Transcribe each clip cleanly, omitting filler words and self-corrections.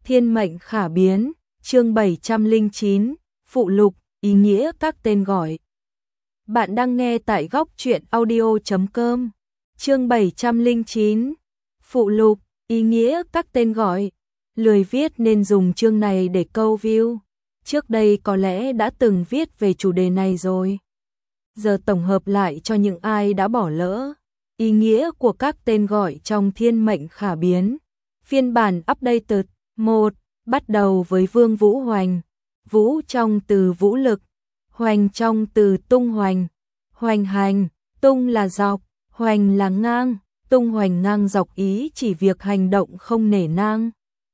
Thiên mệnh khả biến, chương 709, phụ lục, ý nghĩa các tên gọi. Bạn đang nghe tại góc truyện audio.com. Chương 709, phụ lục, ý nghĩa các tên gọi. Lười viết nên dùng chương này để câu view. Trước đây có lẽ đã từng viết về chủ đề này rồi. Giờ tổng hợp lại cho những ai đã bỏ lỡ. Ý nghĩa của các tên gọi trong thiên mệnh khả biến. Phiên bản updated 1. Bắt đầu với Vương Vũ Hoành. Vũ trong từ vũ lực, hoành trong từ tung hoành. Hoành hành, tung là dọc, hoành là ngang. Tung hoành ngang dọc ý chỉ việc hành động không nể nang,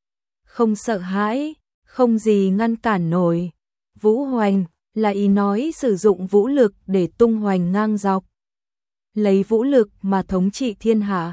không sợ hãi, không gì ngăn cản nổi. Vũ hoành là ý nói sử dụng vũ lực để tung hoành ngang dọc, lấy vũ lực mà thống trị thiên hạ.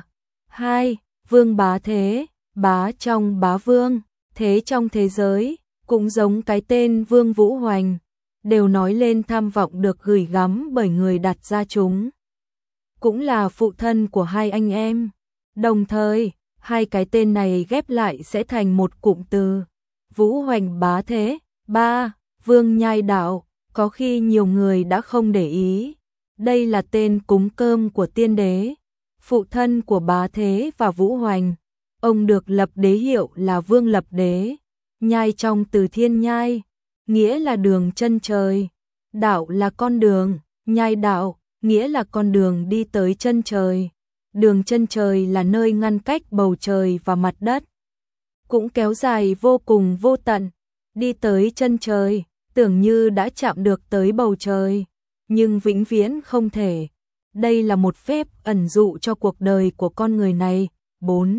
2. Vương bá thế, bá trong bá vương, thế trong thế giới, cũng giống cái tên Vương Vũ Hoành, đều nói lên tham vọng được gửi gắm bởi người đặt ra chúng. Cũng là phụ thân của hai anh em. Đồng thời, hai cái tên này ghép lại sẽ thành một cụm từ. Vũ Hoành bá thế. 3. Vương nhai đạo, có khi nhiều người đã không để ý. Đây là tên cúng cơm của tiên đế, phụ thân của bá thế và Vũ Hoành. Ông được lập đế hiệu là Vương Lập Đế. Nhai trong từ thiên nhai, nghĩa là đường chân trời. Đạo là con đường, nhai đạo, nghĩa là con đường đi tới chân trời. Đường chân trời là nơi ngăn cách bầu trời và mặt đất, cũng kéo dài vô cùng vô tận. Đi tới chân trời, tưởng như đã chạm được tới bầu trời, nhưng vĩnh viễn không thể. Đây là một phép ẩn dụ cho cuộc đời của con người này. 4.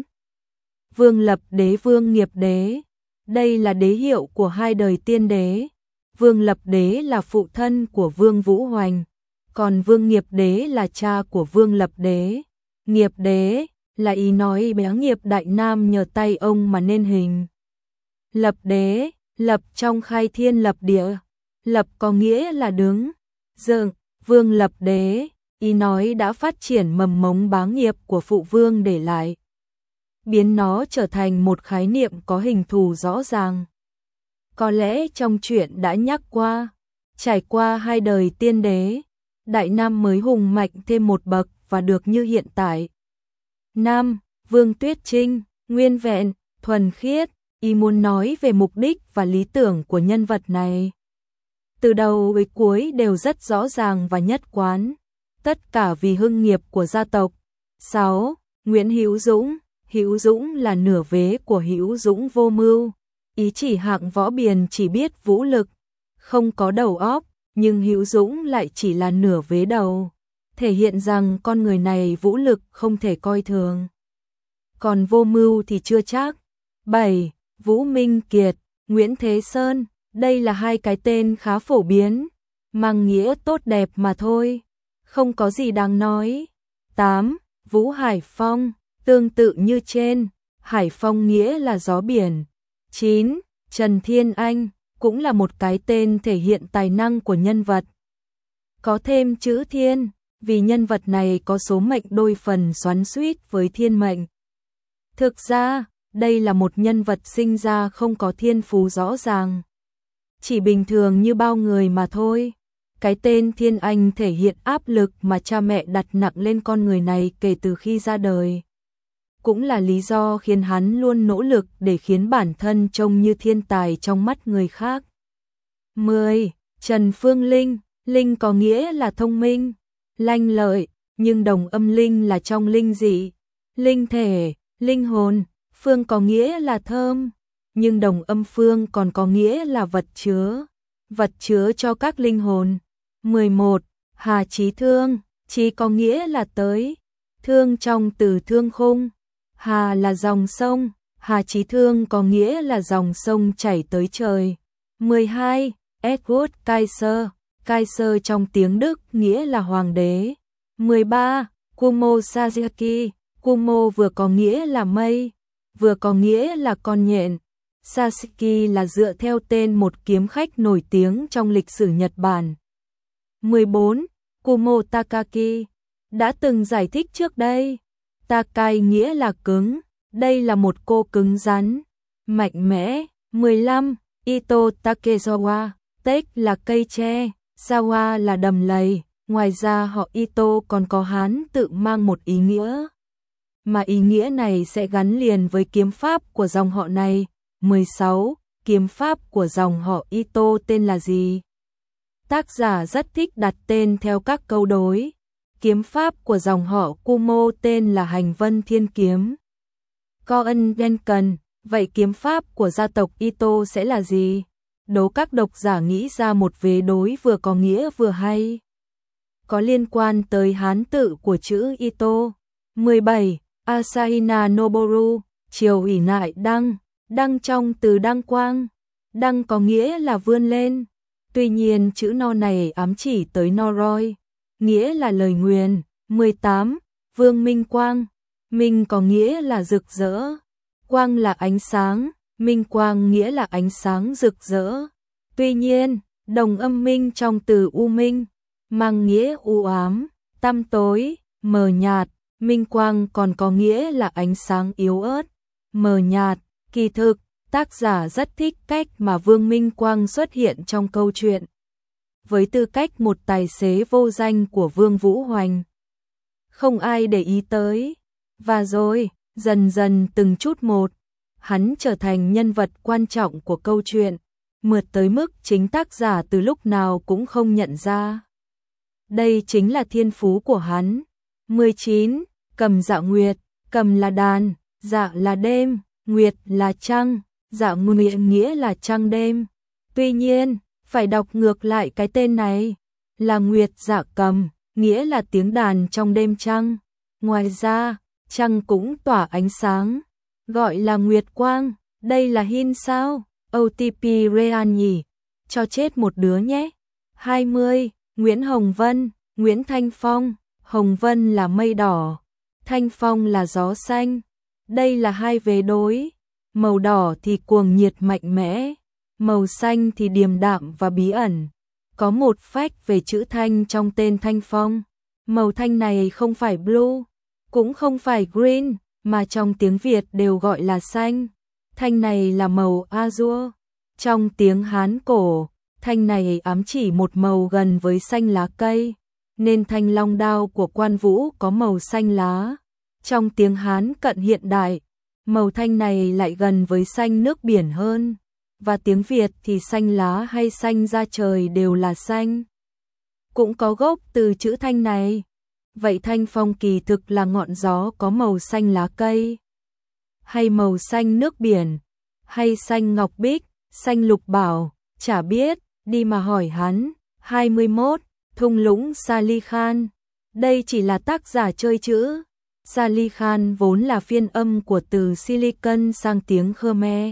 Vương Lập Đế Vương Nghiệp Đế, đây là đế hiệu của hai đời tiên đế. Vương Lập Đế là phụ thân của Vương Vũ Hoành, còn Vương Nghiệp Đế là cha của Vương Lập Đế. Nghiệp Đế là ý nói bé nghiệp đại nam nhờ tay ông mà nên hình. Lập Đế, lập trong khai thiên lập địa, lập có nghĩa là đứng, dựng. Vương Lập Đế, ý nói đã phát triển mầm mống bá nghiệp của phụ vương để lại, biến nó trở thành một khái niệm có hình thù rõ ràng. Có lẽ trong truyện đã nhắc qua, trải qua hai đời tiên đế, đại nam mới hùng mạnh thêm một bậc và được như hiện tại. 5. Vương Tuyết Trinh, nguyên vẹn, thuần khiết, ý muốn nói về mục đích và lý tưởng của nhân vật này. Từ đầu đến cuối đều rất rõ ràng và nhất quán, tất cả vì hưng nghiệp của gia tộc. 6. Nguyễn Hữu Dũng, Hữu Dũng là nửa vế của Hữu Dũng vô mưu, ý chỉ hạng võ biền chỉ biết vũ lực, không có đầu óc, nhưng Hữu Dũng lại chỉ là nửa vế đầu, thể hiện rằng con người này vũ lực không thể coi thường. Còn vô mưu thì chưa chắc. 7. Vũ Minh Kiệt, Nguyễn Thế Sơn, đây là hai cái tên khá phổ biến, mang nghĩa tốt đẹp mà thôi, không có gì đáng nói. 8. Vũ Hải Phong, tương tự như trên, Hải Phong nghĩa là gió biển. 9. Trần Thiên Anh, cũng là một cái tên thể hiện tài năng của nhân vật. Có thêm chữ thiên, vì nhân vật này có số mệnh đôi phần xoắn xuýt với thiên mệnh. Thực ra, đây là một nhân vật sinh ra không có thiên phú rõ ràng, chỉ bình thường như bao người mà thôi. Cái tên Thiên Anh thể hiện áp lực mà cha mẹ đặt nặng lên con người này kể từ khi ra đời, cũng là lý do khiến hắn luôn nỗ lực để khiến bản thân trông như thiên tài trong mắt người khác. 10. Trần Phương Linh, linh có nghĩa là thông minh, lanh lợi, nhưng đồng âm linh là trong linh dị, linh thể, linh hồn. Phương có nghĩa là thơm, nhưng đồng âm phương còn có nghĩa là vật chứa cho các linh hồn. 11. Hà Chí Thương, chí có nghĩa là tới, thương trong từ thương khung. Hà là dòng sông, Hà Chí Thương có nghĩa là dòng sông chảy tới trời. 12. Edward Kaiser, Kaiser trong tiếng Đức nghĩa là hoàng đế. 13. Kumo Sasaki, Kumo vừa có nghĩa là mây, vừa có nghĩa là con nhện. Sasaki là dựa theo tên một kiếm khách nổi tiếng trong lịch sử Nhật Bản. 14. Kumo Takaki, đã từng giải thích trước đây. Takai nghĩa là cứng, đây là một cô cứng rắn. mạnh mẽ. 15. Ito Takezawa, Tech là cây tre, Zawa là đầm lầy. Ngoài ra họ Ito còn có Hán tự mang một ý nghĩa, mà ý nghĩa này sẽ gắn liền với kiếm pháp của dòng họ này. 16. Kiếm pháp của dòng họ Ito tên là gì? Tác giả rất thích đặt tên theo các câu đối. Kiếm pháp của dòng họ Kumo tên là Hành Vân Thiên Kiếm. Koen Denken, vậy kiếm pháp của gia tộc Ito sẽ là gì? Đố các độc giả nghĩ ra một vế đối vừa có nghĩa vừa hay, có liên quan tới Hán tự của chữ Ito. 17. Asahina Noboru, chiều ỷ nại đăng, đăng trong từ đăng quang. Đăng có nghĩa là vươn lên. Tuy nhiên chữ no này ám chỉ tới Noroi, nghĩa là lời nguyền. 18. Vương Minh Quang, minh có nghĩa là rực rỡ, quang là ánh sáng, minh quang nghĩa là ánh sáng rực rỡ. Tuy nhiên, đồng âm minh trong từ u minh mang nghĩa u ám, tăm tối, mờ nhạt. Minh quang còn có nghĩa là ánh sáng yếu ớt, mờ nhạt. Kỳ thực, tác giả rất thích cách mà Vương Minh Quang xuất hiện trong câu chuyện, với tư cách một tài xế vô danh của Vương Vũ Hoành. Không ai để ý tới. Và rồi, dần dần từng chút một, hắn trở thành nhân vật quan trọng của câu chuyện, mượt tới mức chính tác giả từ lúc nào cũng không nhận ra. Đây chính là thiên phú của hắn. 19. Cầm dạ nguyệt, cầm là đàn, dạ là đêm, nguyệt là trăng, dạ nguyệt nghĩa là trăng đêm. Tuy nhiên, phải đọc ngược lại cái tên này, là nguyệt dạ cầm, nghĩa là tiếng đàn trong đêm trăng. Ngoài ra, trăng cũng tỏa ánh sáng, gọi là nguyệt quang. Đây là hin sao? OTP Real nhỉ? Cho chết một đứa nhé. 20. Nguyễn Hồng Vân, Nguyễn Thanh Phong, Hồng Vân là mây đỏ, Thanh Phong là gió xanh. Đây là hai vế đối. Màu đỏ thì cuồng nhiệt mạnh mẽ, màu xanh thì điềm đạm và bí ẩn. Có một phách về chữ thanh trong tên Thanh Phong. Màu thanh này không phải blue, cũng không phải green, mà trong tiếng Việt đều gọi là xanh. Thanh này là màu azure. Trong tiếng Hán cổ, thanh này ám chỉ một màu gần với xanh lá cây, nên thanh long đao của Quan Vũ có màu xanh lá. Trong tiếng Hán cận hiện đại, màu thanh này lại gần với xanh nước biển hơn, và tiếng Việt thì xanh lá hay xanh da trời đều là xanh, cũng có gốc từ chữ thanh này. Vậy Thanh Phong kỳ thực là ngọn gió có màu xanh lá cây, hay màu xanh nước biển, hay xanh ngọc bích, xanh lục bảo, chả biết, đi mà hỏi hắn. 21. Thung lũng Salih Khan, đây chỉ là tác giả chơi chữ. Salih Khan vốn là phiên âm của từ Silicon sang tiếng Khmer.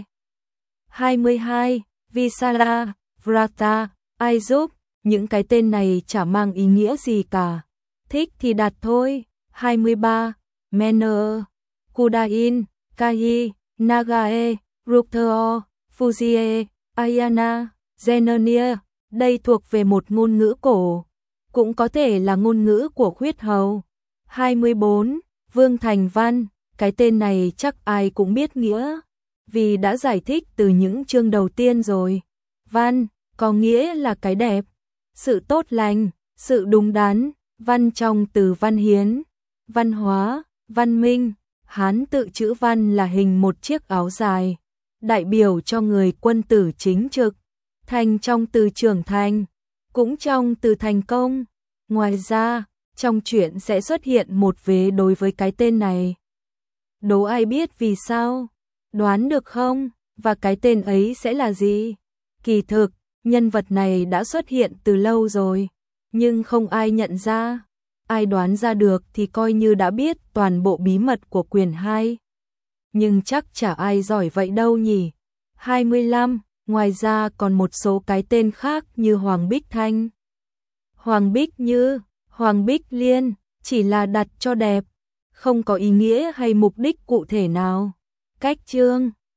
22. Visala, Vrata, ai giúp, những cái tên này chả mang ý nghĩa gì cả, thích thì đặt thôi. 23. Manner, Kudain, Kai, Nagae, Ruktheo, Fujie, Ayana, Zenonia, đây thuộc về một ngôn ngữ cổ, cũng có thể là ngôn ngữ của Khuyết Hầu. 24. Vương Thành Văn, cái tên này chắc ai cũng biết nghĩa, vì đã giải thích từ những chương đầu tiên rồi. Văn, có nghĩa là cái đẹp, sự tốt lành, sự đúng đắn. Văn trong từ văn hiến, văn hóa, văn minh. Hán tự chữ văn là hình một chiếc áo dài, đại biểu cho người quân tử chính trực. Thành trong từ trưởng thành, cũng trong từ thành công. Ngoài ra, trong truyện sẽ xuất hiện một vế đối với cái tên này. Đố ai biết vì sao? Đoán được không? Và cái tên ấy sẽ là gì? Kỳ thực, nhân vật này đã xuất hiện từ lâu rồi, nhưng không ai nhận ra. Ai đoán ra được thì coi như đã biết toàn bộ bí mật của quyển 2. Nhưng chắc chả ai giỏi vậy đâu nhỉ. 25. Ngoài ra còn một số cái tên khác như Hoàng Bích Thanh, Hoàng Bích Như, Hoàng Bích Liên, chỉ là đặt cho đẹp, không có ý nghĩa hay mục đích cụ thể nào. Cách chương